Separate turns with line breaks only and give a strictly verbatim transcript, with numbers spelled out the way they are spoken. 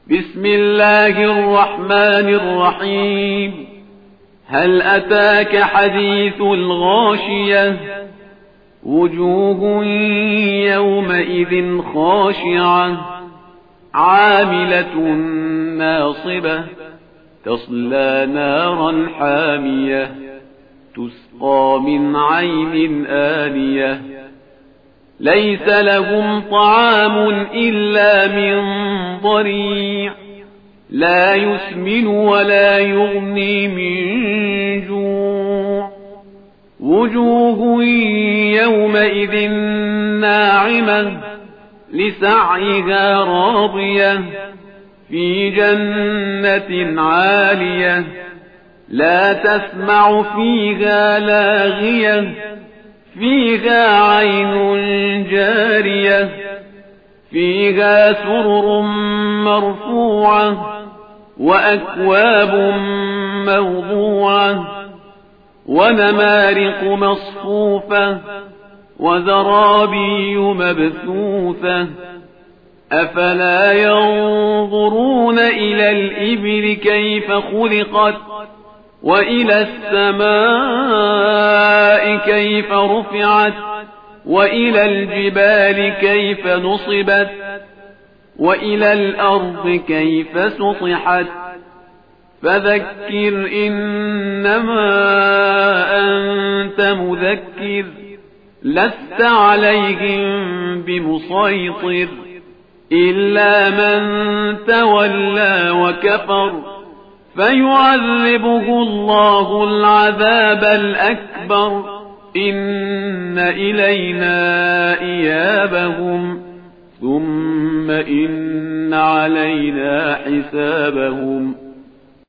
بسم الله الرحمن الرحيم. هل أتاك حديث الغاشية؟ وجوه يومئذ خاشعة عاملة ناصبة تصلى نارا حامية تسقى من عين آنية ليس لهم طعام إلا من ضريع لا يسمن ولا يغني من جوع وجوه يومئذ ناعمة لسعيها راضية في جنة عالية لا تسمع فيها لاغية فيها عين جارية فيها سرر مرفوعة وأكواب موضوعة ونمارق مصفوفة وزرابي مبثوثة أفلا ينظرون إلى الإبل كيف خلقت وإلى السماء كيف رفعت وإلى الجبال كيف نصبت وإلى الأرض كيف سطحت فذكر إنما أنت مذكر لست عليهم بمسيطر إلا من تولى وكفر فيعذبه الله العذاب الأكبر إن إلينا إيابهم ثم إن علينا حسابهم